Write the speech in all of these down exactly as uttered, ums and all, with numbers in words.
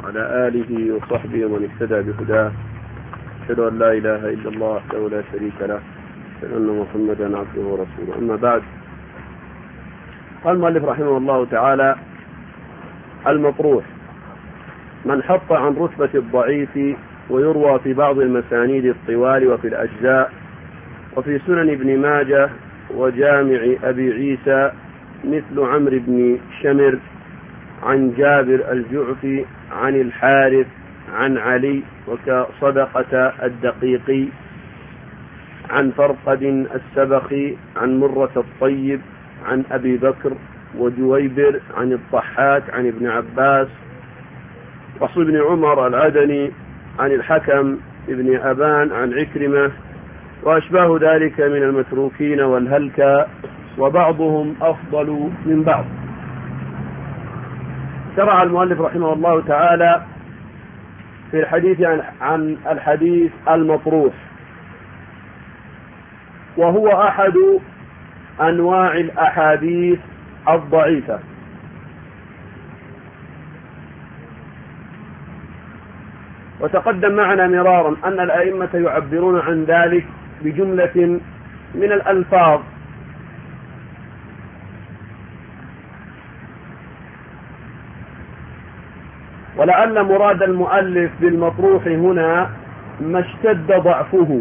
وعلى آله وصحبه ومن اهتدى بهداه. أشهد أن لا إله إلا الله وحده لا شريك له، أشهد أن محمدا عبده ورسوله. أما بعد، قال المؤلف رحمه الله تعالى: المطروح من حط عن رتبة الضعيف، ويروى في بعض المسانيد الطوال وفي الأجزاء وفي سنن ابن ماجه وجامع أبي عيسى مثل عمرو بن شمر عن جابر الجعفي عن الحارث عن علي، وكصدقة الدقيقي عن فرقد السبخي عن مرة الطيب عن أبي بكر وجويبر عن الضحاك عن ابن عباس وحصل بن عمر العدني عن الحكم ابن أبان عن عكرمة، وأشباه ذلك من المتروكين والهلكى، وبعضهم أفضل من بعض. شرع المؤلف رحمه الله تعالى في الحديث عن الحديث المطروح، وهو أحد أنواع الأحاديث الضعيفة. وتقدم معنا مرارا أن الأئمة يعبرون عن ذلك بجملة من الألفاظ، ولعل مراد المؤلف بالمطروح هنا ما اشتد ضعفه،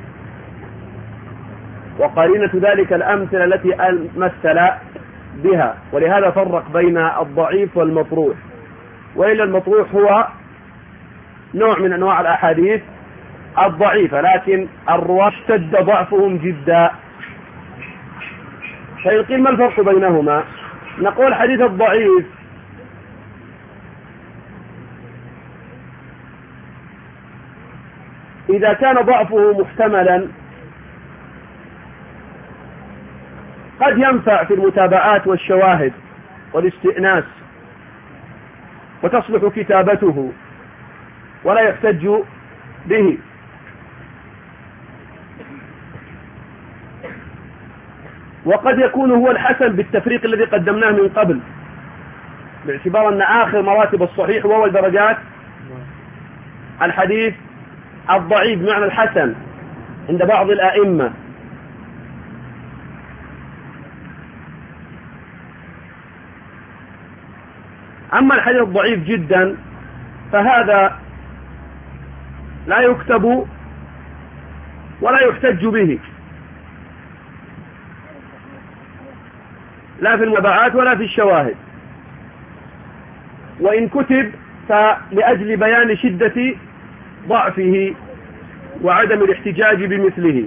وقرينة ذلك الأمثلة التي مثل بها، ولهذا فرق بين الضعيف والمطروح. وإلا المطروح هو نوع من أنواع الأحاديث الضعيفة، لكن الرواة اشتد ضعفهم جدا. فيقول ما الفرق بينهما؟ نقول حديث الضعيف إذا كان ضعفه محتملا قد ينفع في المتابعات والشواهد والاستئناس، وتصلح كتابته ولا يحتج به. وقد يكون هو الحسن بالتفريق الذي قدمناه من قبل، باعتبار أن آخر مراتب الصحيح وهو الدرجات الحديث الضعيف بمعنى الحسن عند بعض الأئمة. أما الحديث الضعيف جدا فهذا لا يكتب ولا يحتج به، لا في المتابعات ولا في الشواهد، وإن كتب فلأجل بيان شدة ضعفه وعدم الاحتجاج بمثله.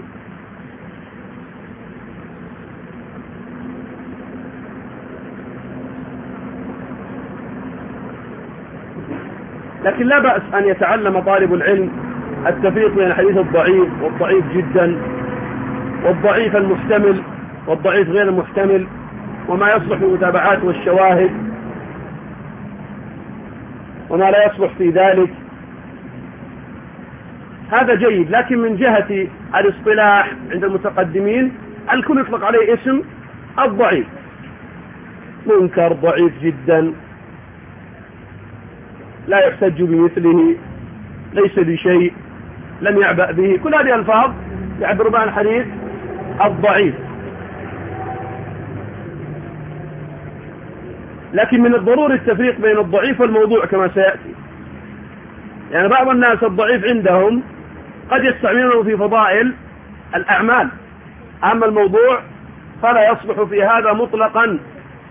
لكن لا بأس أن يتعلم طالب العلم التفريق بين الحديث الضعيف والضعيف جدا، والضعيف المحتمل والضعيف غير المحتمل، وما يصلح في المتابعات والشواهد وما لا يصلح في ذلك. هذا جيد، لكن من جهة الاصطلاح عند المتقدمين الكل يطلق عليه اسم الضعيف، منكر، ضعيف جدا، لا يحتج بمثله، ليس بشيء، لم يعبأ به. كل هذه الألفاظ يعبر بها الحديث الضعيف. لكن من الضروري التفريق بين الضعيف والموضوع كما سيأتي. يعني بعض الناس الضعيف عندهم قد يستعملونه في فضائل الأعمال، أما الموضوع فلا يصلح في هذا مطلقا.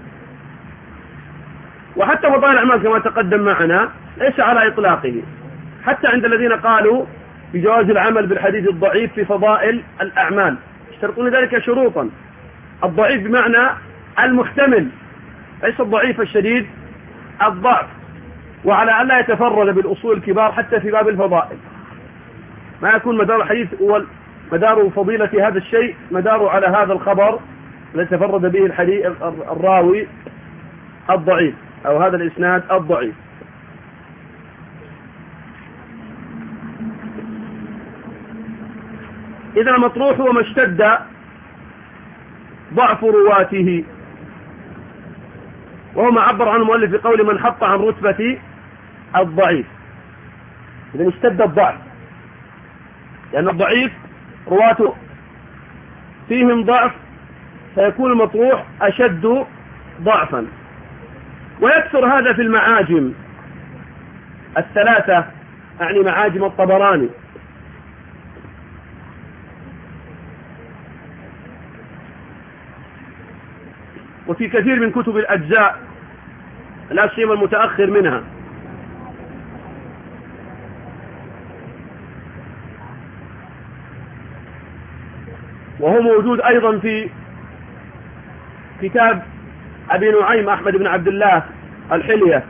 وحتى فضائل الأعمال كما تقدم معنا ليس على إطلاقه، حتى عند الذين قالوا بجواز العمل بالحديث الضعيف في فضائل الأعمال يشترطون ذلك شروطا. الضعيف بمعنى المحتمل، ليس الضعيف الشديد الضعف، وعلى أن لا يتفرد بالأصول الكبار حتى في باب الفضائل، ما يكون مدار الحديث هو مدار فضيلة هذا الشيء مدار على هذا الخبر الذي تفرد به الحديث الراوي الضعيف أو هذا الإسناد الضعيف. إذا المطروح هو ما اشتد ضعف رواته، وهو ما عبر عنه المؤلف بقول من حط عن رتبة الضعيف. إذن اشتد الضعف، لأن الضعيف رواته فيهم ضعف، فيكون المطروح أشد ضعفا. ويكثر هذا في المعاجم الثلاثة، أعني معاجم الطبراني، وفي كثير من كتب الأجزاء لا سيما المتأخر منها. وهو موجود أيضا في كتاب أبي نعيم أحمد بن عبد الله الحلية.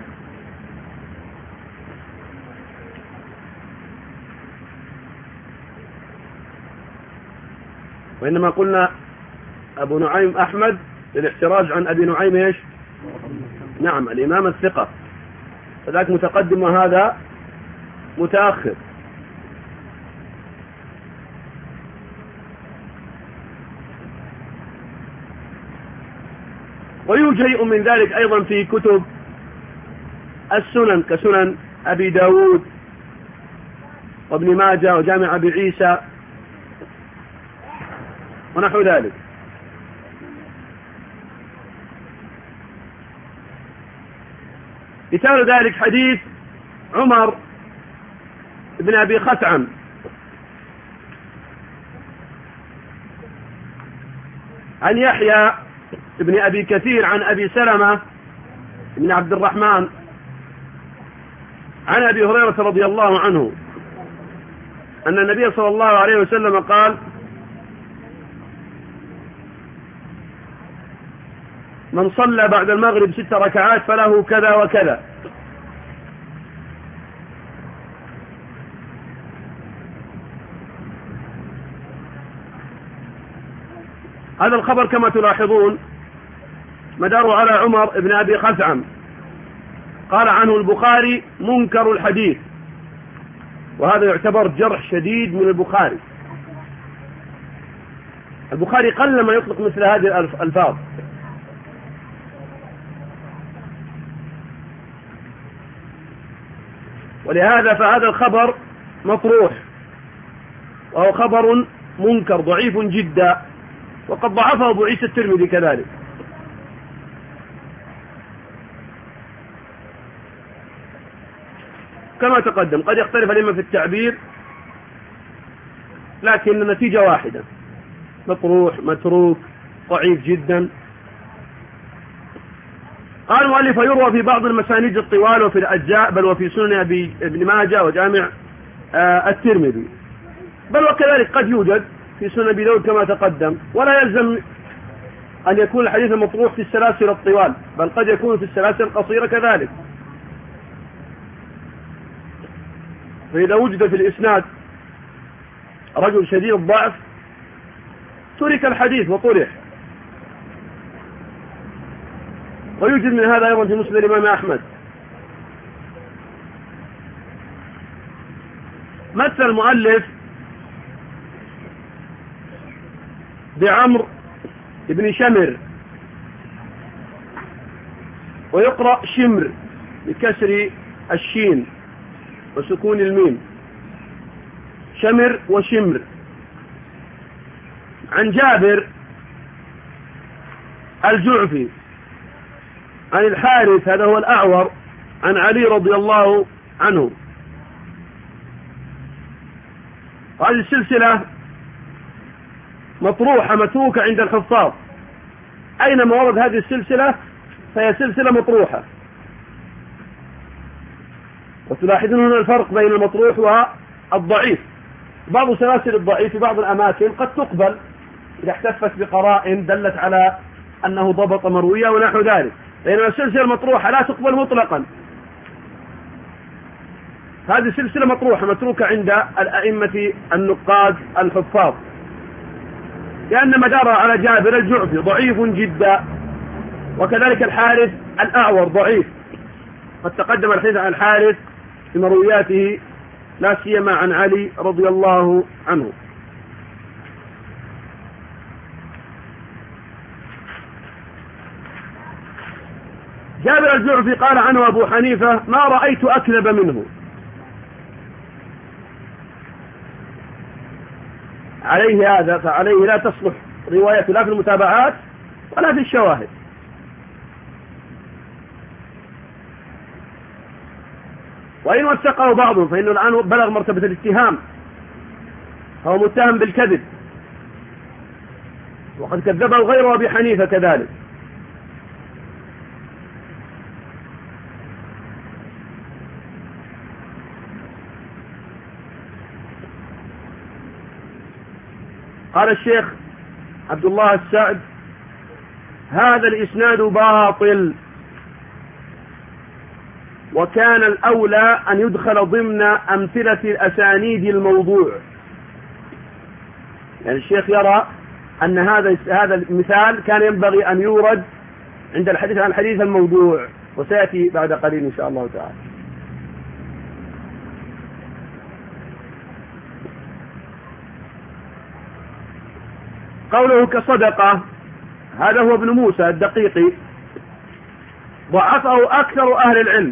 وإنما قلنا أبو نعيم أحمد للاحتراز عن أبي نعيم إيش؟ نعم، الإمام الثقة، فذاك متقدم وهذا متأخر. ويوجد شيء من ذلك أيضا في كتب السنن كسنن أبي داود وابن ماجه وجامع أبي عيسى ونحو ذلك. مثال ذلك حديث عمر بن أبي خثعم عن يحيى ابن أبي كثير عن أبي سلمة بن عبد الرحمن عن أبي هريرة رضي الله عنه أن النبي صلى الله عليه وسلم قال: من صلى بعد المغرب ست ركعات فله كذا وكذا. هذا الخبر كما تلاحظون مدار على عمر بن أبي خثعم، قال عنه البخاري منكر الحديث، وهذا يعتبر جرح شديد من البخاري. البخاري قل ما يطلق مثل هذه الألفاظ. ولهذا فهذا الخبر مطروح، وهو خبر منكر ضعيف جدا، وقد ضعفه أبو عيسى الترمذي كذلك. كما تقدم قد يختلف الأئمة في التعبير، لكن النتيجة واحدة: مطروح، متروك، ضعيف جدا. قال المؤلف: يروى في بعض المسانيد الطوال وفي الأجزاء، بل وفي سنن أبي ابن ماجه وجامع آه الترمذي، بل وكذلك قد يوجد في سنن أبي داود كما تقدم. ولا يلزم أن يكون الحديث المطروح في السلاسل الطوال، بل قد يكون في السلاسل القصيرة كذلك. فإذا وجد في الإسناد رجل شديد الضعف ترك الحديث وطرح. ويوجد من هذا أيضا في مسند الإمام أحمد. مثل المؤلف بعمر بن شمر، ويقرأ شمر بكسر الشين وسكون الميم، شمر وشمر، عن جابر الجعفي عن الحارث هذا هو الأعور عن علي رضي الله عنه. وهذه السلسلة مطروحة متروكة عند الحفاظ، أينما ورد هذه السلسلة فهي سلسلة مطروحة. وتلاحظون هنا الفرق بين المطروح والضعيف. بعض سلاسل الضعيف في بعض الأماكن قد تقبل إذا احتفت بقرائن دلت على أنه ضبط مروية ونحو ذلك، بينما السلسلة المطروحة لا تقبل مطلقا. هذه سلسلة مطروحة متروكة عند الأئمة النقاد الحفاظ، لأن مدارها على جابر الجعفي ضعيف جدا، وكذلك الحارث الأعور ضعيف. قد تقدم الحديث عن الحارث في مروياته لا سيما عن علي رضي الله عنه. جابر الجعفي قال عنه أبو حنيفة: ما رأيت أكذب منه. عليه هذا فعليه لا تصلح رواية لا في المتابعات ولا في الشواهد. وإن وثقه بعضهم فإنه الآن بلغ مرتبة الاتهام، هو متهم بالكذب، وقد كذبه غيره أبي حنيفة كذلك. قال الشيخ عبد الله السعد: هذا الإسناد باطل، وكان الأولى أن يدخل ضمن أمثلة الأسانيد الموضوع. يعني الشيخ يرى أن هذا هذا المثال كان ينبغي أن يورد عند الحديث عن الحديث الموضوع، وسيأتي بعد قليل إن شاء الله تعالى. قوله كصدقة، هذا هو ابن موسى الدقيقي، ضعفه أكثر أهل العلم.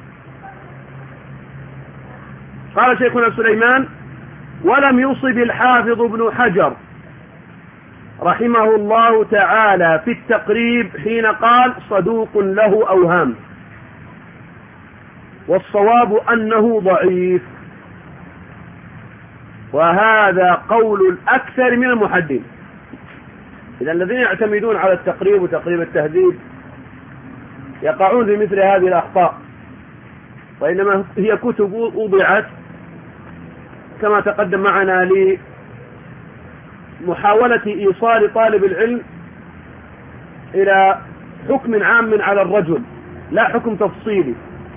قال شيخنا سليمان: ولم يصب الحافظ ابن حجر رحمه الله تعالى في التقريب حين قال صدوق له أوهام، والصواب أنه ضعيف، وهذا قول الأكثر من المحدثين. إذا الذين يعتمدون على التقريب وتقريب التهذيب يقعون في مثل هذه الأخطاء، وإنما هي كتب وضعت كما تقدم معنا لمحاولة إيصال طالب العلم إلى حكم عام على الرجل، لا حكم تفصيلي.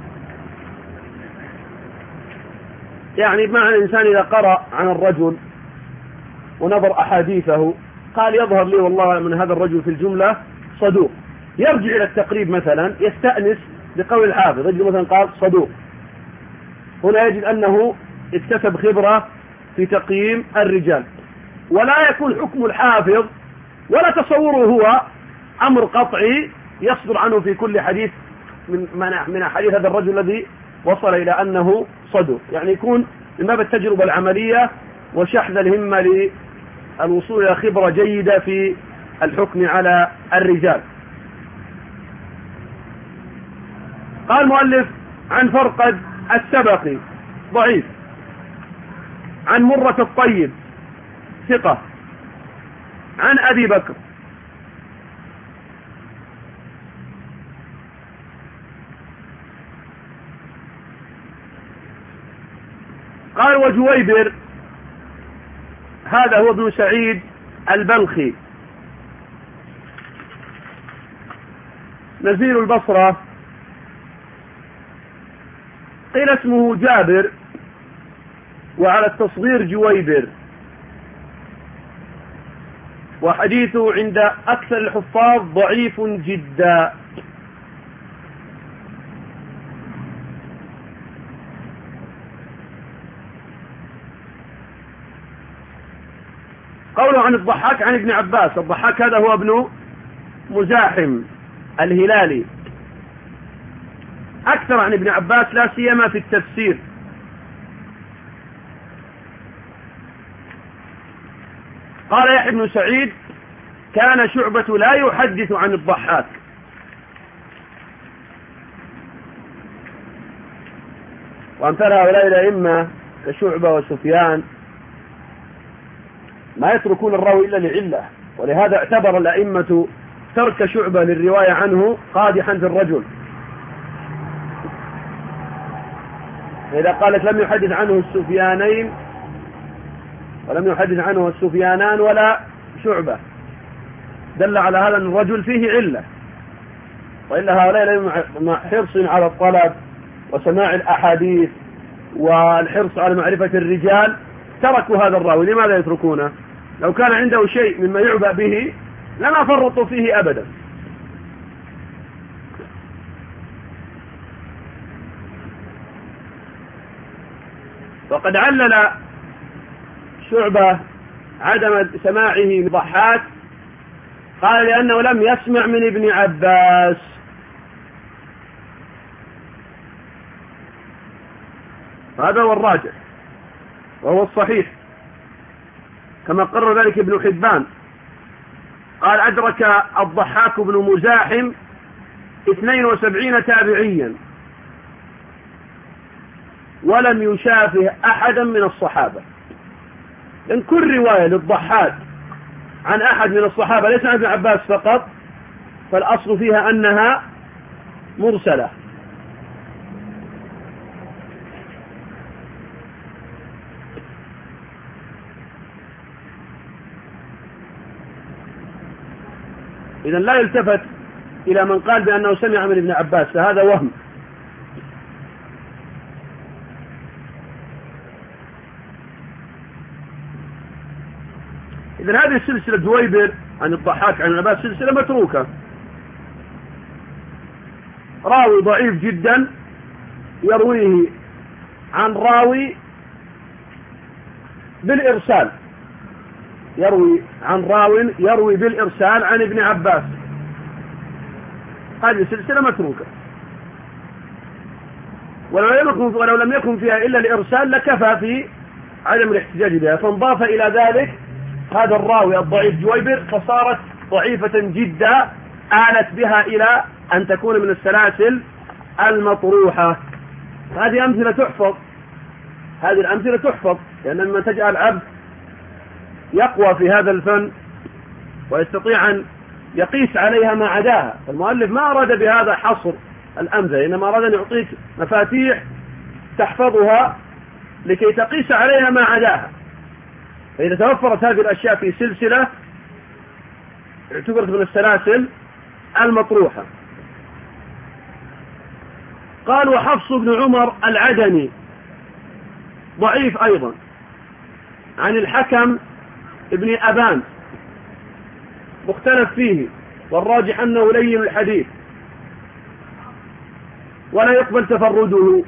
يعني بمعنى الإنسان إذا قرأ عن الرجل ونظر أحاديثه قال يظهر لي والله من هذا الرجل في الجملة صدوق، يرجع إلى التقريب مثلا يستأنس بقول الحافظ، يجد مثلا قال صدوق، هنا يجد أنه اكتسب خبرة في تقييم الرجال، ولا يكون حكم الحافظ ولا تصوره هو أمر قطعي يصدر عنه في كل حديث من من حديث هذا الرجل الذي وصل إلى أنه صدوق. يعني يكون من باب التجربة العملية وشحذ الهمة للوصول إلى خبرة جيدة في الحكم على الرجال. قال المؤلف: عن فرقد السبقي ضعيف، عن مرة الطيب ثقة، عن أبي بكر. قال: وجويبر، هذا هو ابن سعيد البلخي نزيل البصرة، قيل اسمه جابر وعلى التصغير جويبر، وحديثه عند أكثر الحفاظ ضعيف جدا. قوله عن الضحاك عن ابن عباس، الضحاك هذا هو ابن مزاحم الهلالي، أكثر عن ابن عباس لا سيما في التفسير. قال يحيى بن سعيد: كان شعبة لا يحدث عن الضحاك. وأمثال هؤلاء الأئمة كشعبة وسفيان ما يتركون الراوي إلا لعلة، ولهذا اعتبر الأئمة ترك شعبة للرواية عنه قادحا في الرجل. إذا قالت لم يحدث عنه السفيانين ولم يحدث عنه السفيانان ولا شعبة، دل على هذا أن الرجل فيه علة، وإلا هؤلاء مع حرص على الطلب وسماع الأحاديث والحرص على معرفة الرجال تركوا هذا الراوي. لماذا يتركونه؟ لو كان عنده شيء مما يعبأ به لما فرطوا فيه أبدا. وقد علل شعبة عدم سماعه من ضحاك، قال لأنه لم يسمع من ابن عباس، هذا هو الراجح وهو الصحيح، كما قرر ذلك ابن حبان، قال أدرك الضحاك بن مزاحم اثنين وسبعين تابعيا ولم يشافه أحدا من الصحابة. لأن كل رواية للضحاك عن أحد من الصحابة ليس عن ابن عباس فقط فالأصل فيها أنها مرسلة. إذن لا يلتفت إلى من قال بأنه سمع من ابن عباس، فهذا وهم. إذن هذه السلسلة جويبر عن الضحاك عن ابن عباس سلسلة متروكة، راوي ضعيف جدا يرويه عن راوي بالإرسال، يروي عن راو يروي بالإرسال عن ابن عباس، هذه سلسلة متروكة، ولو لم يكن ولو لم يكن فيها إلا الإرسال لكفى في عدم الاحتجاج بها، فانضاف إلى ذلك هذا الراوي الضعيف جويبر فصارت ضعيفة جدا آلت بها إلى أن تكون من السلاسل المطروحة. هذه أمثلة تحفظ، هذه الأمثلة تحفظ، لأن لما تجعل العبد يقوى في هذا الفن ويستطيع أن يقيس عليها ما عداها. المؤلف ما أراد بهذا حصر الأمثلة، إنما أراد أن يعطيك مفاتيح تحفظها لكي تقيس عليها ما عداها، فإذا توفرت هذه الأشياء في سلسلة اعتبرت من السلاسل المطروحة. قال وحفص بن عمر العدني ضعيف أيضا عن الحكم ابن أبان مختلف فيه، والراجح أنه لين الحديث ولا يقبل تفرده.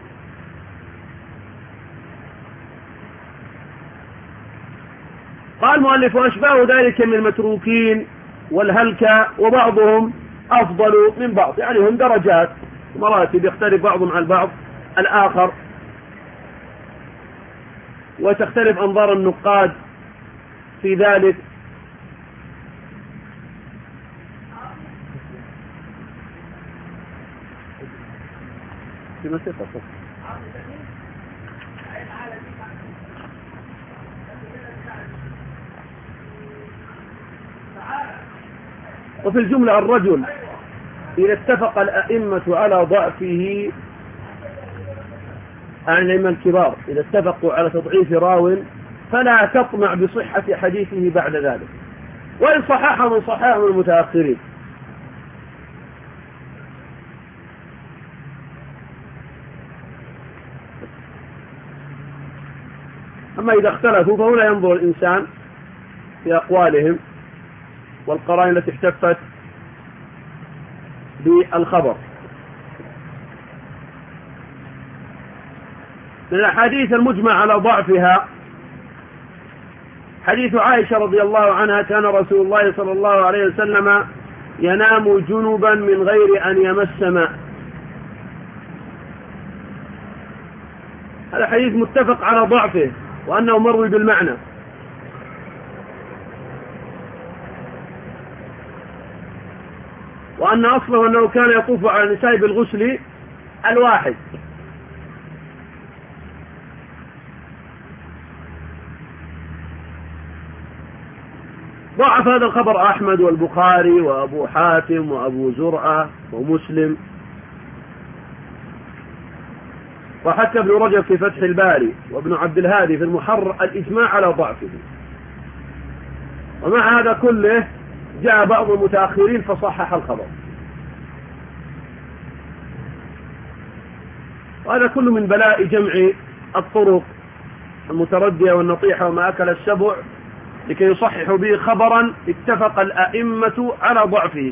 قال المؤلف وأشباه ذلك من المتروكين والهلكة، وبعضهم أفضل من بعض، يعني هم درجات مراتب يختلف بعضهم عن بعض الآخر، وتختلف أنظار النقاد في ذلك. في مسيطة وفي الجملة الرجل إذا اتفق الأئمة على ضعفه، عن الأئمة الكبار إذا اتفقوا على تضعيف راو فلا تطمع بصحة حديثه بعد ذلك، وإن صحح من صحاح من المتأخرين. أما إذا اختلفوا فهنا ينظر الإنسان في أقوالهم والقرائن التي احتفت بالخبر. من الأحاديث المجمع على ضعفها حديث عائشة رضي الله عنها كان رسول الله صلى الله عليه وسلم ينام جنبا من غير أن يمس ماء. هذا حديث متفق على ضعفه وأنه مروي بالمعنى، وأن أصله أنه كان يطوف على النساء بالغسل الواحد. ضعف هذا الخبر أحمد والبخاري وأبو حاتم وأبو زرعة ومسلم، وحتى ابن رجب في فتح الباري وابن عبد الهادي في المحرر الإجماع على ضعفه. ومع هذا كله جاء بعض المتأخرين فصحح الخبر، وهذا كله من بلاء جمع الطرق المتردية والنطيحة وما أكل السبع لكي يصححوا به خبرا اتفق الأئمة على ضعفه.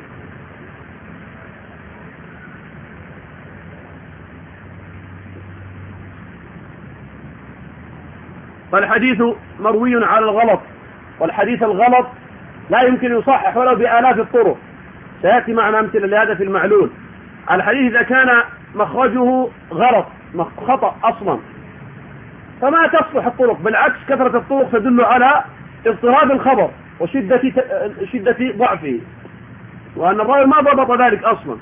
فالحديث مروي على الغلط، والحديث الغلط لا يمكن يصحح ولو بآلاف الطرق، سيأتي معنا أمثلة لهذا في المعلول. الحديث إذا كان مخرجه غلط خطأ أصلا فما تصلح الطرق، بالعكس كثرة الطرق تدل على اضطراب الخبر وشدة شدة ضعفه، وأن الراوي ما ضبط ذلك أصلا.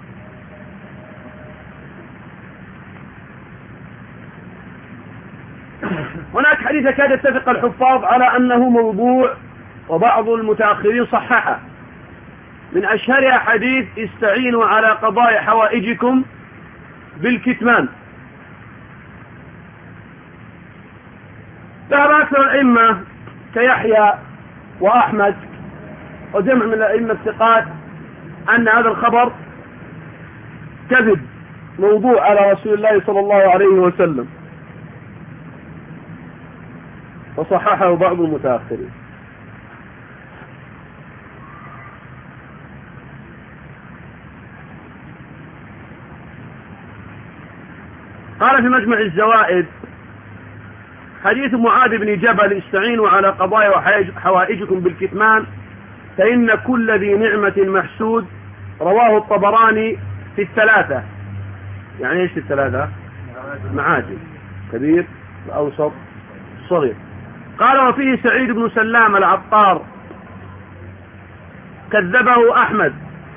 هناك حديث كاد يتفق الحفاظ على أنه موضوع، وبعض المتأخرين صححه. من أشهرها حديث استعينوا على قضاء حوائجكم بالكتمان. ذهب أكثر الأئمة كيحيى وأحمد وجمع من الأئمة الثقات أن هذا الخبر كذب موضوع على رسول الله صلى الله عليه وسلم، وصححه بعض المتأخرين. قال في مجمع الزوائد حديث معاذ بن جبل استعينوا على قضاء حوائجكم بالكتمان فإن كل ذي نعمة محسود، رواه الطبراني في الثلاثة. يعني ايش الثلاثة؟ معاجم، كبير وأوسط صغير. قال وفيه سعيد بن سلام العطار كذبه أحمد،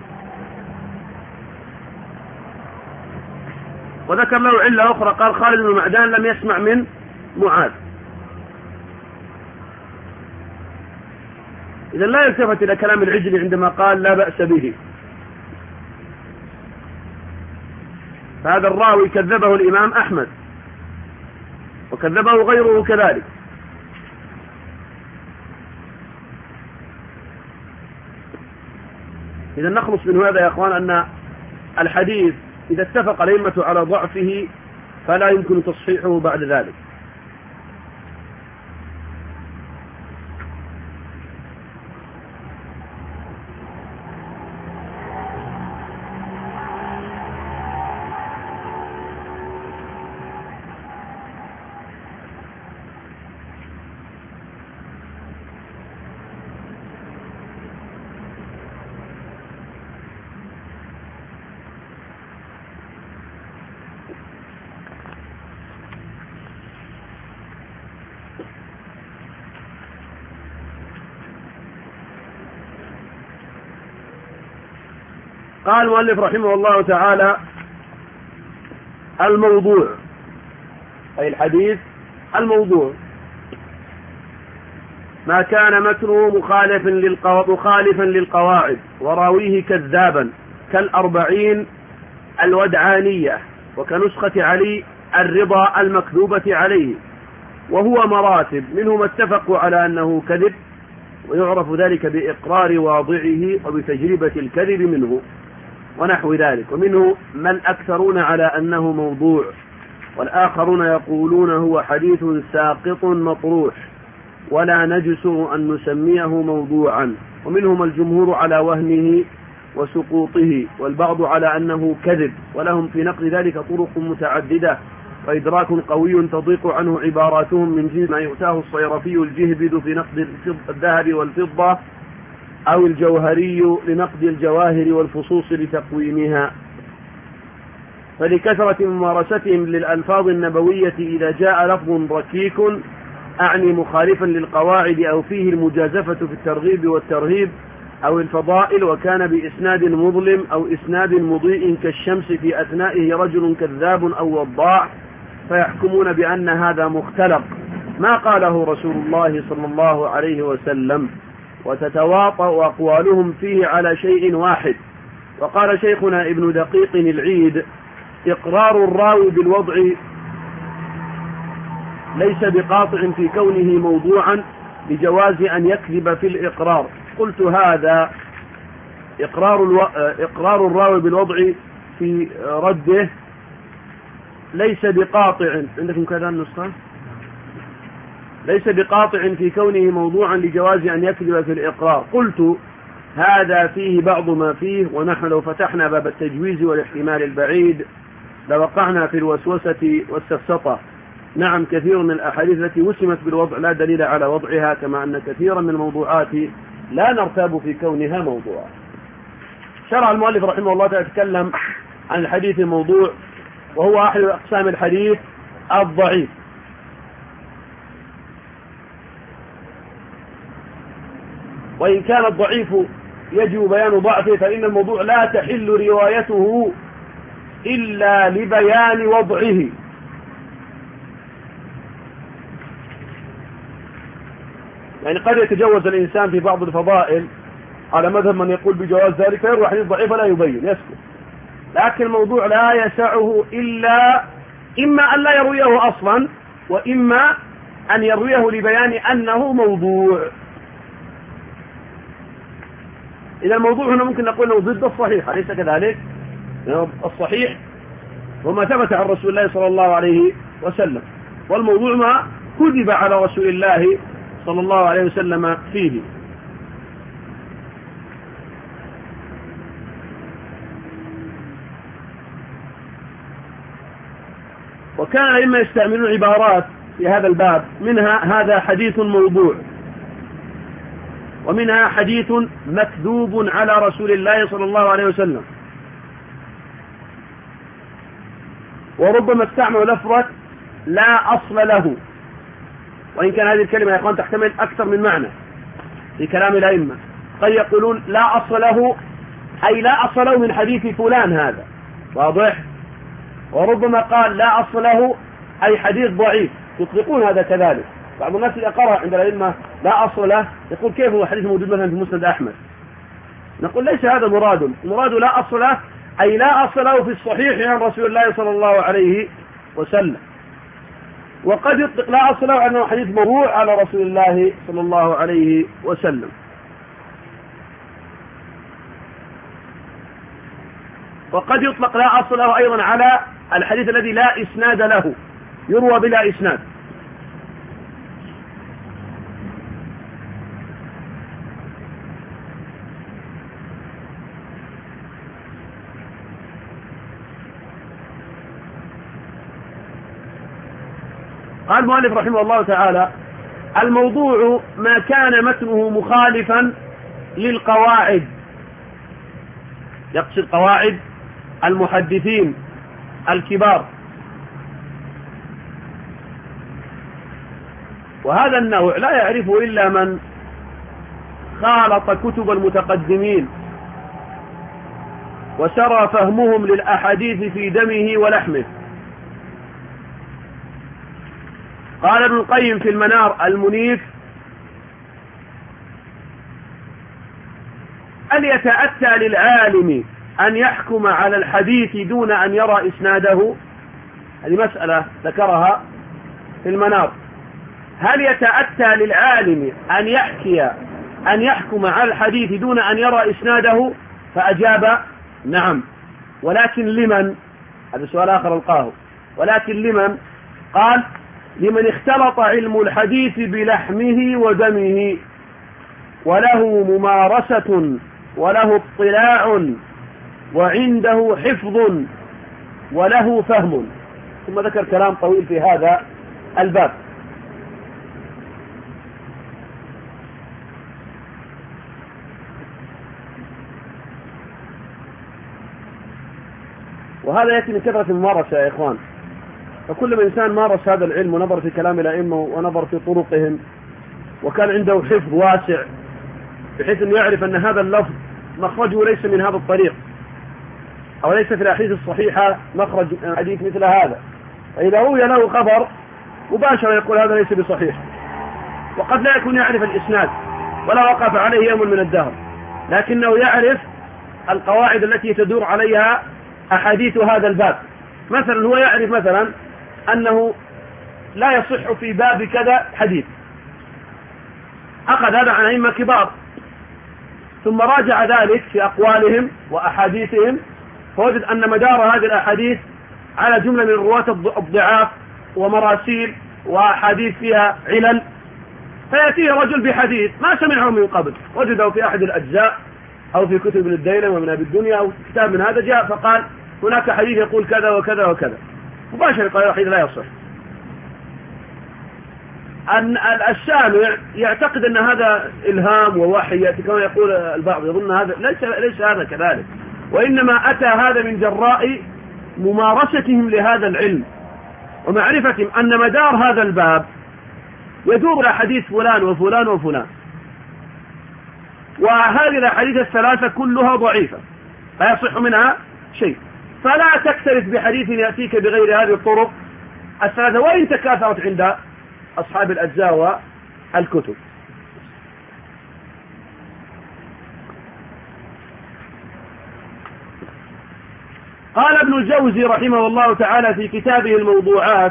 وذكر له علة أخرى، قال خالد بن معدان لم يسمع من معاذ. إذا لا يلتفت إلى كلام العجلي عندما قال لا بأس به، فهذا الراوي كذبه الإمام أحمد وكذبه غيره كذلك. إذا نخلص من هذا يا أخوان أن الحديث إذا اتفق الأئمة على ضعفه فلا يمكن تصحيحه بعد ذلك. قال المؤلف رحمه الله تعالى الموضوع، أي الحديث الموضوع ما كان متنه مخالف مخالفا للقواعد وراويه كذابا كالأربعين الودعانية وكنسخة علي الرضا المكذوبة عليه، وهو مراتب، منهم اتفقوا على أنه كذب ويعرف ذلك بإقرار واضعه وبتجربة الكذب منه ونحو ذلك، ومنه من أكثرون على أنه موضوع، والآخرون يقولون هو حديث ساقط مطروح ولا نجسر أن نسميه موضوعا، ومنهم الجمهور على وهنه وسقوطه، والبعض على أنه كذب، ولهم في نقل ذلك طرق متعددة وإدراك قوي تضيق عنه عباراتهم من جنس ما يؤتاه الصيرفي الجهبذ في نقد الذهب والفضة، أو الجوهري لنقد الجواهر والفصوص لتقويمها. فلكثرة ممارستهم للألفاظ النبوية إذا جاء لفظ ركيك أعني مخالفا للقواعد أو فيه المجازفة في الترغيب والترهيب أو الفضائل وكان بإسناد مظلم أو إسناد مضيء كالشمس في أثنائه رجل كذاب أو وضاع، فيحكمون بأن هذا مختلق ما قاله رسول الله صلى الله عليه وسلم، وتتواطأ أقوالهم فيه على شيء واحد. وقال شيخنا ابن دقيق العيد إقرار الراوي بالوضع ليس بقاطع في كونه موضوعا بجواز أن يكذب في الإقرار. قلت هذا إقرار, الو... إقرار الراوي بالوضع في رده ليس بقاطع، عندكم كذا النسخة، ليس بقاطع في كونه موضوعا لجواز أن يكذب في الإقرار. قلت هذا فيه بعض ما فيه، ونحن لو فتحنا باب التجويز والاحتمال البعيد لوقعنا في الوسوسة والسفسطة. نعم كثير من الأحاديث التي وسمت بالوضع لا دليل على وضعها، كما أن كثيرا من الموضوعات لا نرتاب في كونها موضوعا. شرع المؤلف رحمه الله تعالى يتكلم عن الحديث الموضوع، وهو أحد أقسام الحديث الضعيف. وإن كان الضعيف يجب بيان ضعفه، فإن الموضوع لا تحل روايته إلا لبيان وضعه. يعني قد يتجوز الإنسان في بعض الفضائل على مذهب من يقول بجواز ذلك فيروي حديث ضعيف ولا يبين يسكت، لكن الموضوع لا يسعه إلا إما أن لا يرويه أصلا، وإما أن يرويه لبيان أنه موضوع. إذا الموضوع هنا ممكن نقول أنه ضد الصحيح، أليس كذلك؟ الصحيح وما ثبت عن رسول الله صلى الله عليه وسلم، والموضوع ما كذب على رسول الله صلى الله عليه وسلم فيه. وكان الأئمة يستعملون عبارات في هذا الباب، منها هذا حديث موضوع، ومنها حديث مكذوب على رسول الله صلى الله عليه وسلم، وربما استعملوا لفظة لا أصل له، وإن كان هذه الكلمة يا إخوان تحتمل أكثر من معنى في كلام الأئمة. قد يقولون لا أصل له أي لا أصل له من حديث فلان، هذا واضح، وربما قال لا أصل له أي حديث ضعيف، يطلقون هذا كذلك. بعض الناس إذا قرأ عند الأئمة لا أصل له يقول كيف هو حديث موجود مثلا في مسند أحمد؟ نقول ليس هذا مراد، المراد لا أصل له أي لا أصل له في الصحيح عن رسول الله صلى الله عليه وسلم. وقد يطلق لا أصل له أنه حديث موضوع على رسول الله صلى الله عليه وسلم. وقد يطلق لا أصل له أيضا على الحديث الذي لا إسناد له، يروى بلا إسناد. قال المؤلف رحمه الله تعالى: الموضوع ما كان متنه مخالفا للقواعد، يقصد قواعد المحدثين الكبار، وهذا النوع لا يعرفه إلا من خالط كتب المتقدمين وسرى فهمهم للأحاديث في دمه ولحمه. قال ابن القيم في المنار المنيف: هل يتأتى للعالم أن يحكم على الحديث دون أن يرى إسناده؟ هذه مسألة ذكرها في المنار. هل يتأتى للعالم أن يحكي أن يحكم على الحديث دون أن يرى إسناده؟ فأجاب: نعم، ولكن لمن؟ هذا سؤال آخر ألقاه. ولكن لمن؟ قال: لمن اختلط علم الحديث بلحمه ودمه، وله ممارسة وله اطلاع وعنده حفظ وله فهم. ثم ذكر كلام طويل في هذا الباب. وهذا يأتي من كثرة الممارسة يا إخوان، فكل من إنسان مارس هذا العلم ونظر في كلام الأئمة ونظر في طرقهم وكان عنده حفظ واسع بحيث أنه يعرف أن هذا اللفظ مخرجه ليس من هذا الطريق، أو ليس في الأحاديث الصحيحة مخرج حديث مثل هذا، فإذا روي له خبر مباشرة يقول هذا ليس بصحيح، وقد لا يكون يعرف الإسناد ولا وقف عليه يوم من الدهر، لكنه يعرف القواعد التي تدور عليها أحاديث هذا الباب. مثلا هو يعرف مثلا أنه لا يصح في باب كذا حديث، أخذ هذا عن أئمة كبار، ثم راجع ذلك في أقوالهم وأحاديثهم، فوجد أن مدار هذه الأحاديث على جملة من الرواة الضعاف ومراسيل وأحاديث فيها علل، فيأتيه رجل بحديث ما سمعه من قبل، وجده في أحد الأجزاء أو في كتب ابن الديلم ومن أبي الدنيا أو كتاب من هذا، جاء فقال هناك حديث يقول كذا وكذا وكذا، مباشرة قال الحديث لا يصح. أن السامع يعتقد أن هذا إلهام ووحي يأتي كما يقول البعض، يظن هذا، ليس ليس هذا كذلك، وإنما أتى هذا من جراء ممارستهم لهذا العلم ومعرفتهم أن مدار هذا الباب يدور على حديث فلان وفلان وفلان، وهذه الأحاديث الثلاثة كلها ضعيفة لا يصح منها شيء، فلا تكترث بحديث يأتيك بغير هذه الطرق الثلاثة وإن تكاثرت عند أصحاب الأجزاء والكتب. قال ابن الجوزي رحمه الله تعالى في كتابه الموضوعات: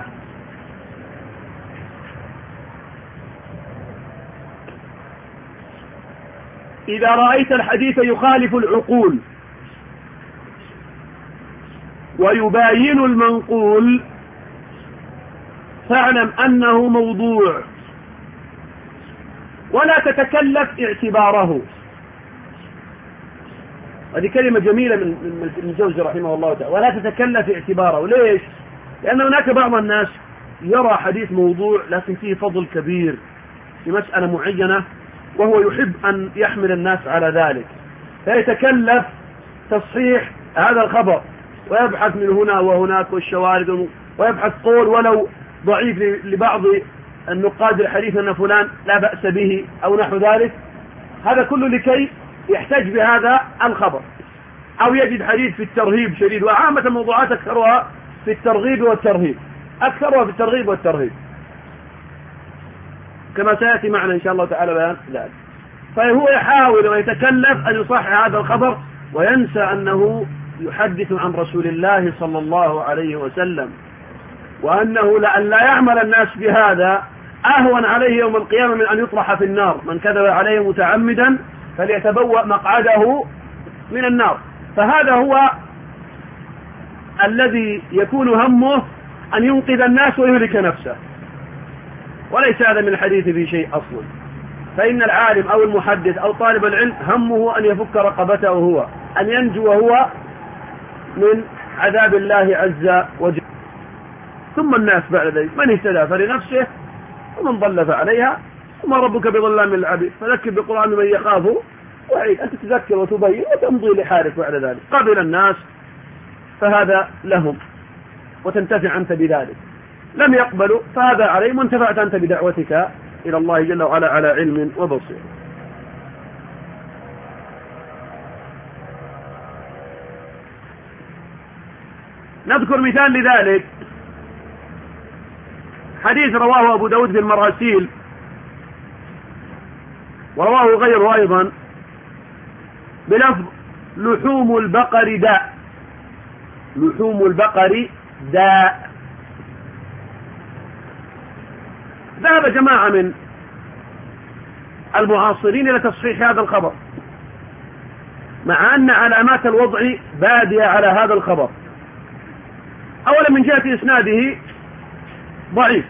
إذا رأيت الحديث يخالف العقول ويباين المنقول فاعلم أنه موضوع ولا تتكلف اعتباره. هذه كلمة جميلة من من الجوزي رحمه الله تعالى، ولا تتكلف اعتباره. ليش؟ لأن هناك بعض الناس يرى حديث موضوع لكن فيه فضل كبير في مسألة معينة وهو يحب أن يحمل الناس على ذلك، فيتكلف تصحيح هذا الخبر ويبحث من هنا وهناك والشواهد، ويبحث قول ولو ضعيف لبعض النقاد الحديث أن فلان لا بأس به أو نحو ذلك، هذا كله لكي يحتج بهذا الخبر، أو يجد حديث في الترهيب شديد. وعامة الموضوعات أكثرها في الترغيب والترهيب، أكثرها في الترغيب والترهيب كما سيأتي معنا إن شاء الله تعالى بيان ذلك. فهو يحاول ويتكلف أن يصحح هذا الخبر وينسى أنه يحدث عن رسول الله صلى الله عليه وسلم، وأنه لأن لا يعمل الناس بهذا أهون عليه يوم القيامة من أن يطرح في النار. من كذب عليه متعمدا فليتبوأ مقعده من النار. فهذا هو الذي يكون همه أن ينقذ الناس ويهلك نفسه، وليس هذا من الحديث في شيء أصلا. فإن العالم أو المحدث أو طالب العلم همه أن يفك رقبته هو، أن ينجو هو من عذاب الله عز وجل. ثم الناس بعد ذلك من اهتدى فلنفسه ومن ضل فعليها وما ربك بظلام للعبيد. فذكر بالقرآن من يخافه وعيد، أنت تذكر وتبين وتمضي لحالك بعد ذلك. قبل الناس فهذا لهم وتنتفع أنت بذلك، لم يقبلوا فهذا عليهم وانتفعت أنت بدعوتك إلى الله جل وعلا على علم وبصير. نذكر مثال لذلك حديث رواه أبو داود في المراسيل ورواه غيره أيضا بلفظ: لحوم البقر داء. لحوم البقر داء. ذهب جماعة من المعاصرين إلى تصحيح هذا الخبر، مع أن علامات الوضع بادية على هذا الخبر. أولا من جهة إسناده ضعيف،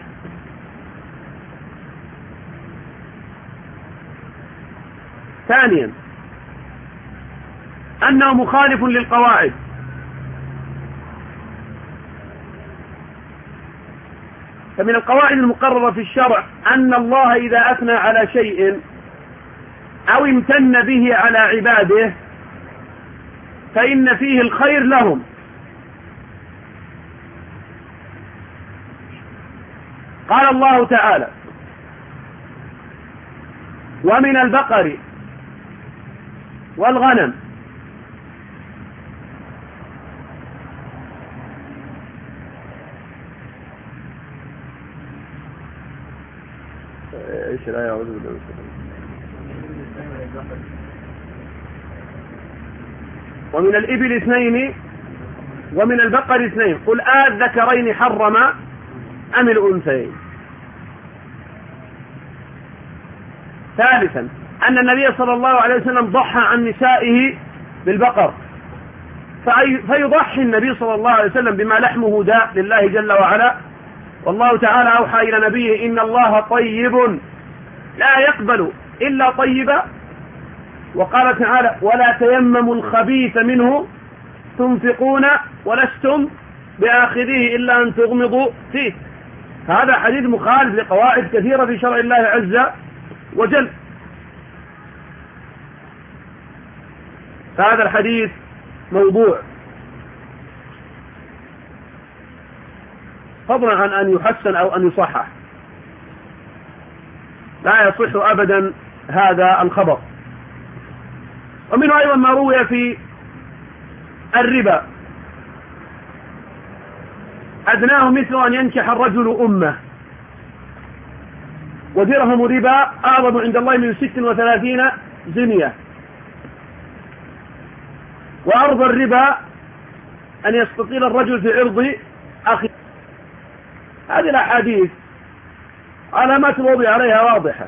ثانيا أنه مخالف للقواعد، فمن القواعد المقررة في الشرع أن الله إذا أثنى على شيء أو امتن به على عباده فإن فيه الخير لهم. قال الله تعالى: ومن البقر والغنم ايش لا يعوذ بالله ومن الإبل اثنين ومن البقر اثنين قل آذكرين حرم أم الأنثيين. ثالثا أن النبي صلى الله عليه وسلم ضحى عن نسائه بالبقر، فيضحي النبي صلى الله عليه وسلم بما لحمه داء لله جل وعلا. والله تعالى أوحى إلى نبيه: إن الله طيب لا يقبل إلا طيبا. وقال تعالى: ولا تيمموا الخبيث منه تنفقون ولستم بآخذيه إلا أن تغمضوا فيه. هذا حديث مخالف لقواعد كثيرة في شرع الله عز وجل. فهذا الحديث موضوع، فضلا عن أن يحسن أو أن يصحح، لا يصح أبدا هذا الخبر. ومنه أيضا ما روي في الربا: أدناه مثل أن ينكح الرجل أمه، ودرهم ربا أعظم عند الله من ست وثلاثين زنية، وأرض الربا أن يستطيل الرجل في عرض أخيه. هذه الأحاديث علامات الوضع عليها واضحة.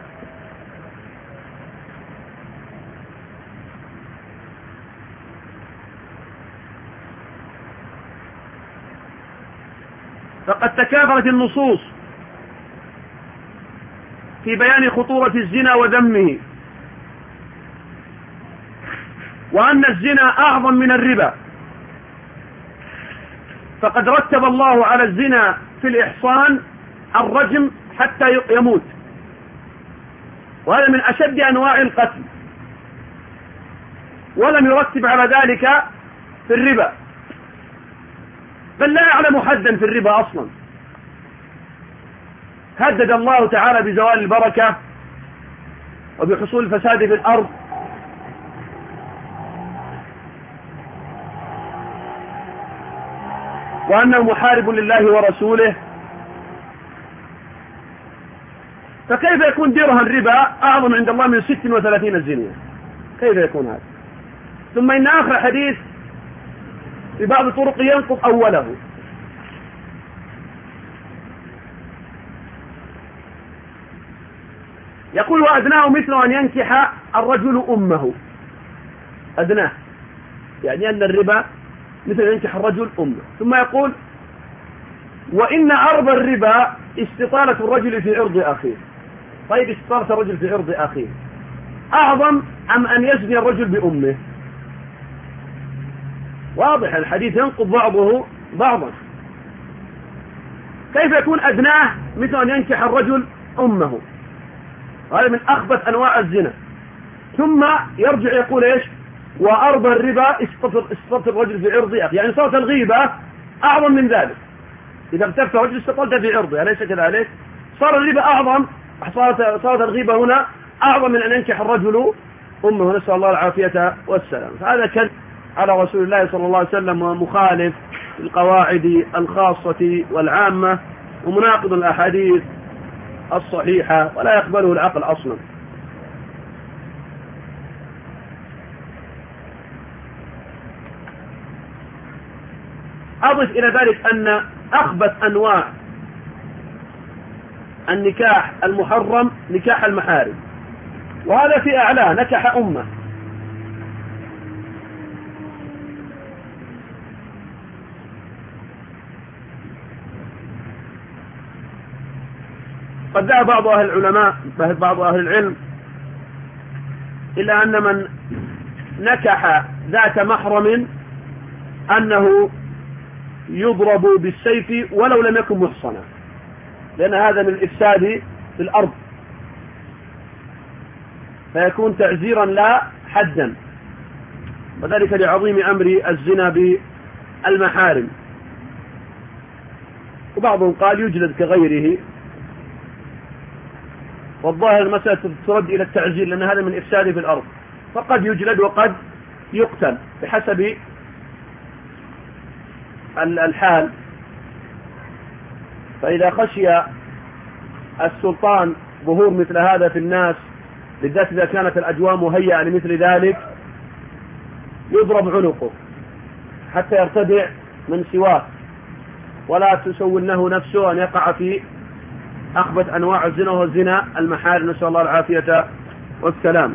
فقد تكاثرت النصوص في بيان خطورة الزنا وذمه، وأن الزنا أعظم من الربا، فقد رتب الله على الزنا في الإحصان الرجم حتى يموت، وهذا من أشد أنواع القتل، ولم يرتب على ذلك في الربا، بل لا يعلم حدا في الربا أصلا. هدد الله تعالى بزوال البركة وبحصول الفساد في الأرض، وأنه محارب لله ورسوله. فكيف يكون درهم الربا أعظم عند الله من ست وثلاثين زنية؟ كيف يكون هذا؟ ثم إن آخر حديث في بعض الطرق ينقض أوله. يقول: وأدناه مثل أن ينكح الرجل أمه. أدناه يعني أن الربا مثل أن ينكح الرجل أمه. ثم يقول: وإن عرض الربا استطالة الرجل في عرض أخيه. طيب، استطالة الرجل في عرض أخيه أعظم أم أن يزني الرجل بأمه؟ واضح الحديث ينقض بعضه بعضا. كيف يكون أدناه مثل أن ينكح الرجل أمه؟ هذا من أخبث أنواع الزنا. ثم يرجع يقول إيش؟ وأرض الربا استطالة الرجل في عرض أخيه، يعني صارت الغيبة أعظم من ذلك. إذا اغتبت رجل استطلت في عرضه، أليس كذلك؟ صار الربا أعظم، صارت صارت الغيبة هنا أعظم من أن ينكح الرجل أمه، نسأل الله العافية والسلام. فهذا كذب على رسول الله صلى الله عليه وسلم، ومخالف القواعد الخاصة والعامة، ومناقض الأحاديث الصحيحة، ولا يقبله العقل أصلا. أضف إلى ذلك أن أخبث أنواع النكاح المحرم نكاح المحارم، وهذا في أعلاه نكح أمه. قد ذهب بعض أهل العلماء بعض أهل العلم إلى أن من نكح ذات محرم أنه يضرب بالسيف ولو لم يكن محصنا، لأن هذا من الإفساد في الأرض، فيكون تعزيرا لا حدا، وذلك لعظيم أمر الزنا بالمحارم. وبعضهم قال يجلد كغيره، والظاهر المسألة ترد إلى التعزير، لأن هذا من إفساد في الأرض، فقد يجلد وقد يقتل بحسب الحال. فإذا خشي السلطان ظهور مثل هذا في الناس، بالذات إذا كانت الأجواء مهيئة لمثل ذلك، يضرب عنقه حتى يرتدع من سواه، ولا تسول له نفسه أن يقع في أخبث أنواع الزنا والزنا المحارم، نسأل الله العافية والسلام.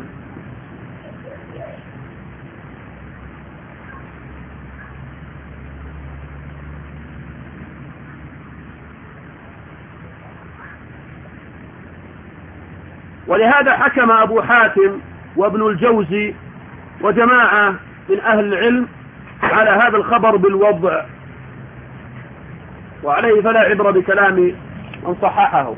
ولهذا حكم أبو حاتم وابن الجوزي وجماعة من أهل العلم على هذا الخبر بالوضع، وعليه فلا عبرة بكلام من صححه.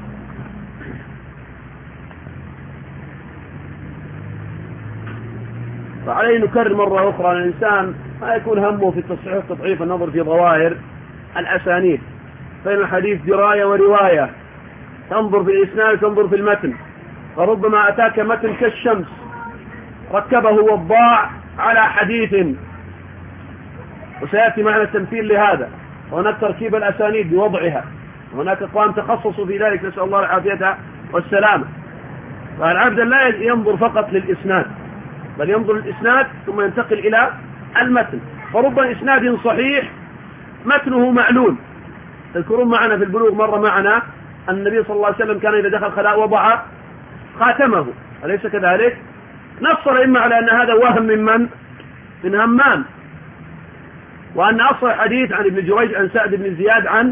فعليه نكرر مرة أخرى أن الإنسان ما يكون همه في التصحيح تضعيف النظر في ظواهر الأسانيد، فإن الحديث دراية ورواية، تنظر في الإسناد تنظر في المتن، فربما أتاك متن كالشمس ركبه وضاع على حديث، وسيأتي معنا التمثيل لهذا. هناك تركيب الأسانيد بوضعها، هناك أقوام تخصصوا في ذلك، نسأل الله العافية والسلامة. فالعبد لا ينظر فقط للإسناد، بل ينظر للإسناد ثم ينتقل إلى المتن. فرب إسناد صحيح متنه معلول. تذكرون معنا في البلوغ مرة معنا أن النبي صلى الله عليه وسلم كان إذا دخل خلاء وضع خاتمه، أليس كذلك؟ نص الأئمة على أن هذا وهم من من؟ من همام، وأن أصل الحديث عن ابن جريج عن سعد بن زياد عن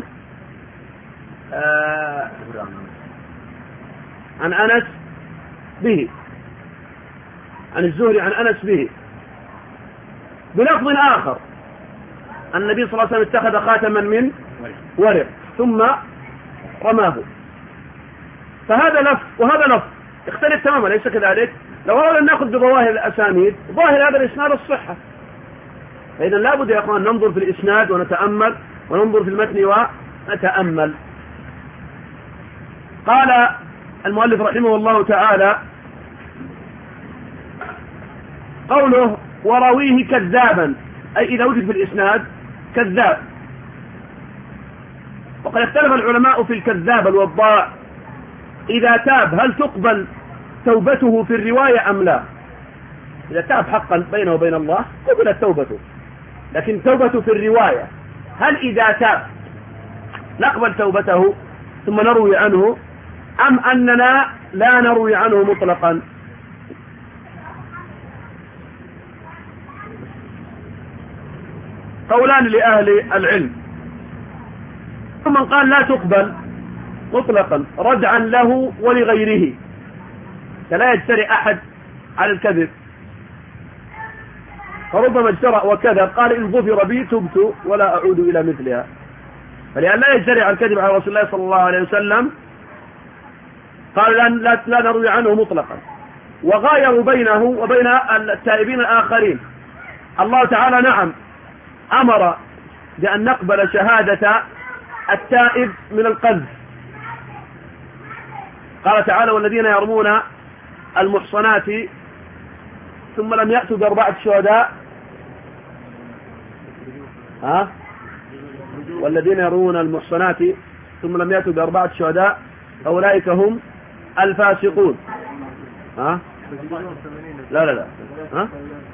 آه عن أنس به، عن الزهري عن أنس به، بلفظ آخر النبي صلى الله عليه وسلم اتخذ خاتما من ورق ثم رماه. فهذا لفظ وهذا لفظ يختلف تماما، ليس كذلك؟ لو أردنا أن نأخذ بظواهر الأسانيد، ظاهر هذا الإسناد الصحة. فإذا لابد يا أخوان ننظر في الإسناد ونتأمل، وننظر في المتن ونتأمل. قال المؤلف رحمه الله تعالى: قوله ورويه كذابا، أي إذا وجد في الإسناد كذاب. وقد اختلف العلماء في الكذاب الوضاع، إذا تاب هل تقبل توبته في الرواية أم لا؟ إذا تاب حقا بينه وبين الله قبلت توبته، لكن توبته في الرواية هل إذا تاب نقبل توبته ثم نروي عنه، أم أننا لا نروي عنه مطلقا؟ قولان لأهل العلم. من قال لا تقبل مطلقا ردعا له ولغيره، فلا يجترئ أحد على الكذب، فربما اجترأ وكذب قال إن ظفر بي تبت ولا أعود إلى مثلها. فلأن لا يجترئ على الكذب على رسول الله صلى الله عليه وسلم قال لا, لا نروي عنه مطلقا. وغايروا بينه وبين التائبين الآخرين. الله تعالى نعم أمر بأن نقبل شهادة التائب من القذف، قال تعالى والذين يرمون المحصنات ثم لم يأتوا بأربعة شهداء ها والذين يرمون المحصنات ثم لم يأتوا بأربعة شهداء أولئك هم الفاسقون. ها لا لا لا ها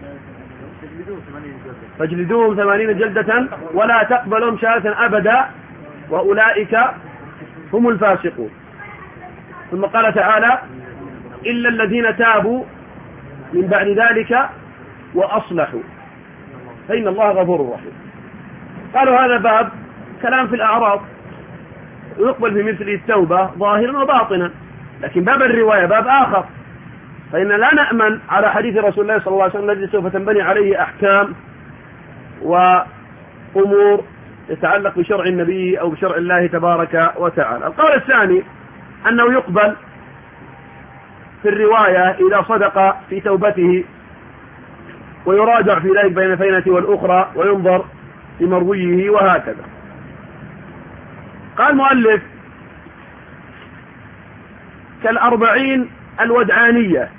فاجلدوهم ثمانين جلدة ولا تقبلهم شهادة أبدا وأولئك هم الفاسقون. ثم قال تعالى إلا الذين تابوا من بعد ذلك وأصلحوا فإن الله غفور رحيم. قالوا هذا باب كلام في الأعراض يقبل في مثل التوبة ظاهرا وباطنا، لكن باب الرواية باب آخر، فإن لا نأمن على حديث رسول الله صلى الله عليه وسلم الذي سوف تنبني عليه أحكام وأمور يتعلق بشرع النبي أو بشرع الله تبارك وتعالى. القول الثاني أنه يقبل في الرواية إذا صدق في توبته، ويراجع في ذلك بين الفينة والأخرى وينظر في مرويه وهكذا. قال المؤلف كالأربعين الودعانية،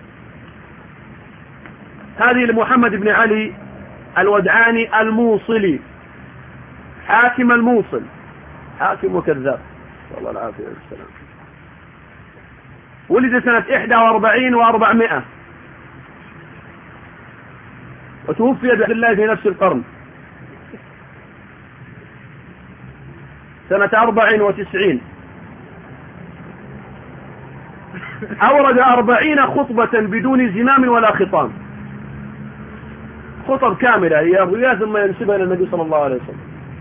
هذه لمحمد بن علي الودعاني الموصلي، حاكم الموصل، حاكم وكذاب والله العافية والسلام. ولد سنة إحدى وأربعين وأربعمائة، وتوفي بحمد الله في نفس القرن سنة أربع وتسعين. أورد أربعين خطبة بدون زمام ولا خطام، خطب كاملة يرويها ثم ينسبها إلى النبي صلى الله عليه وسلم.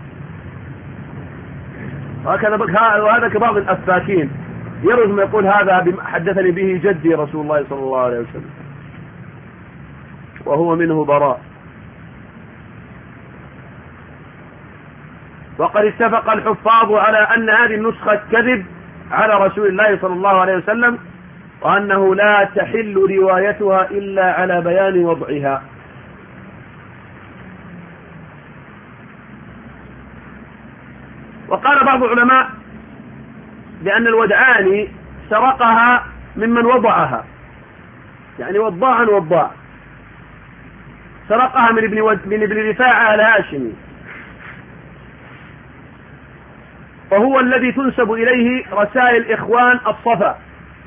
وهذا كبعض الأفاكين يروي ثم يقول هذا حدثني به جدي رسول الله صلى الله عليه وسلم، وهو منه براء. وقد اتفق الحفاظ على أن هذه النسخة كذب على رسول الله صلى الله عليه وسلم، وأنه لا تحل روايتها إلا على بيان وضعها. وقال بعض العلماء بأن الودعاني سرقها ممن وضعها، يعني وضاعا وضاع، سرقها من ابن, و... من ابن رفاعة الهاشمي، وهو الذي تنسب إليه رسائل إخوان الصفا.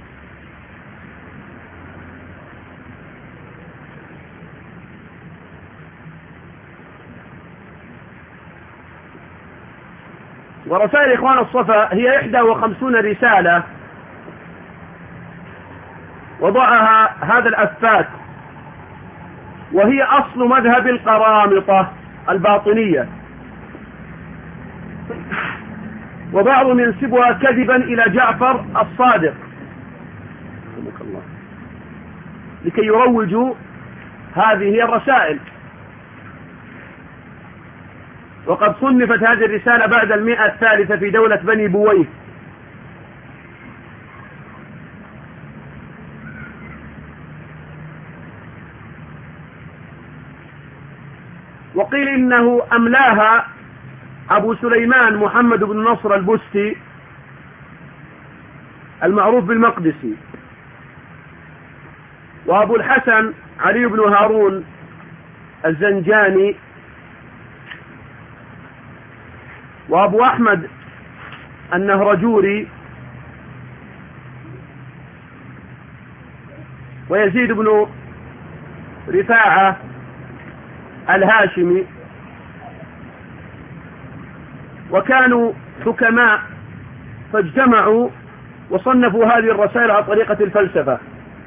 ورسائل إخوان الصفا هي إحدى وخمسون رسالة وضعها هذا الأفاك، وهي أصل مذهب القرامطة الباطنية، وبعضهم ينسبها كذبا إلى جعفر الصادق لكي يروجوا هذه الرسائل. وقد صنفت هذه الرسالة بعد المئة الثالثة في دولة بني بويه، وقيل إنه أملاها أبو سليمان محمد بن نصر البستي المعروف بالمقدسي، وأبو الحسن علي بن هارون الزنجاني، وأبو أحمد النهرجوري، ويزيد بن رفاعة الهاشمي، وكانوا حكماء فاجتمعوا وصنفوا هذه الرسائل على طريقة الفلسفة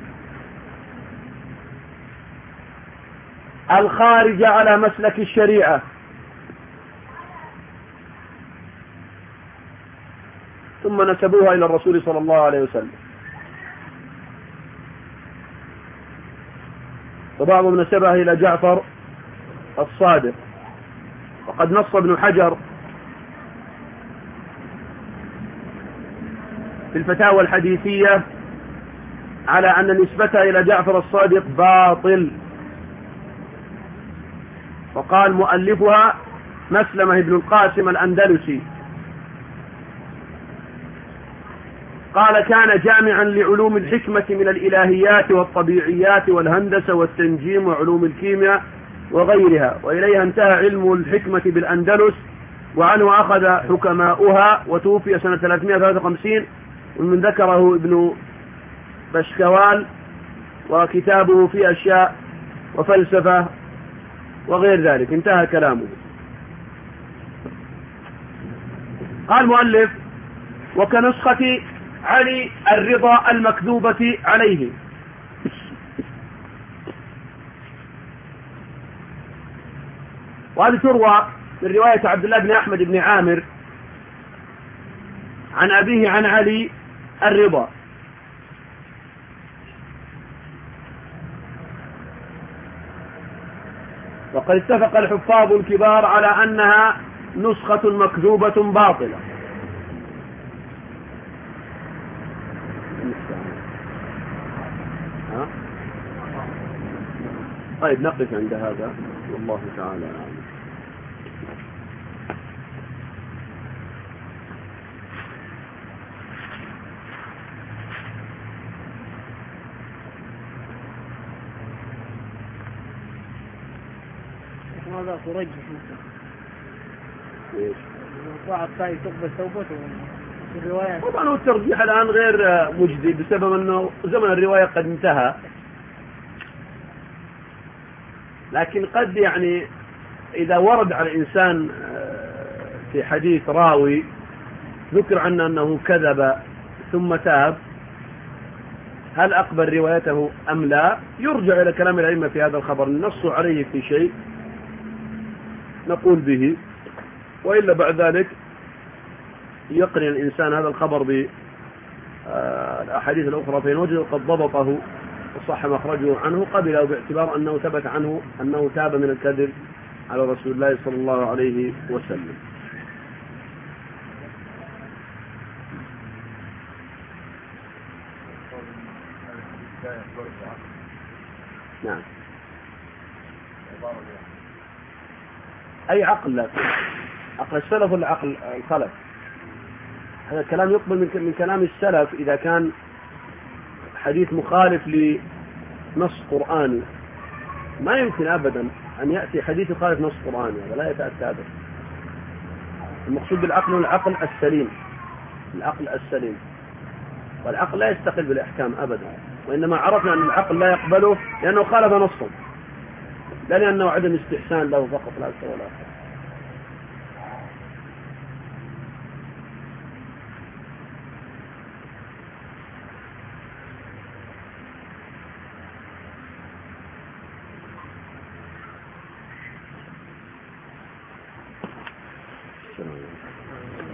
الخارجة على مسلك الشريعة، ثم نسبوها إلى الرسول صلى الله عليه وسلم. وبعضهم نسبها إلى جعفر الصادق. وقد نص ابن حجر في الفتاوى الحديثية على أن نسبتها إلى جعفر الصادق باطل، وقال مؤلفها مسلمة بن القاسم الأندلسي، قال كان جامعا لعلوم الحكمة من الإلهيات والطبيعيات والهندسة والتنجيم وعلوم الكيمياء وغيرها، وإليها انتهى علم الحكمة بالأندلس، وعنه أخذ حكماؤها، وتوفي سنة ثلاثمائة وثلاثة وخمسين، ومن ذكره ابن بشكوال، وكتابه في أشياء وفلسفة وغير ذلك، انتهى كلامه. قال المؤلف وكنسخة علي الرضا المكذوبة عليه، وهذه تروى من رواية عبد الله بن أحمد بن عامر عن أبيه عن علي الرضا. وقد اتفق الحفاظ الكبار على أنها نسخة مكذوبة باطلة. ها؟ طيب نقف عند هذا، والله تعالى أعلم. ماذا ترجح مثلا؟ ايش؟ واحد طيب تقبل توبته في الرواية. طبعا هو الترجيح الآن غير مجدي بسبب أنه زمن الرواية قد انتهى، لكن قد يعني إذا ورد على الإنسان في حديث راوي ذكر عنه أنه كذب ثم تاب، هل أقبل روايته أم لا؟ يرجع إلى كلام العلم في هذا الخبر، نصوا عليه في شيء نقول به، وإلا بعد ذلك يقرن الإنسان هذا الخبر بالأحاديث الأخرى فإن وجد قد ضبطه وصح مخرجه عنه قبله، باعتبار أنه ثبت عنه أنه تاب من الكذب على رسول الله صلى الله عليه وسلم. نعم. أي عقل؟ لا عقل السلف ولا عقل الخلف؟ هذا الكلام يقبل من من كلام السلف إذا كان حديث مخالف نص قرآني ما يمكن أبدا أن يأتي حديث يخالف نص قرآني، هذا لا يتأتى أبدا. المقصود بالعقل هو العقل السليم، العقل السليم، والعقل لا يستقل بالأحكام أبدا، وإنما عرفنا أن العقل لا يقبله لأنه خالف نصه، لا لأنه عدم استحسان له فقط، لا أكثر ولا أقل. السلام عليكم.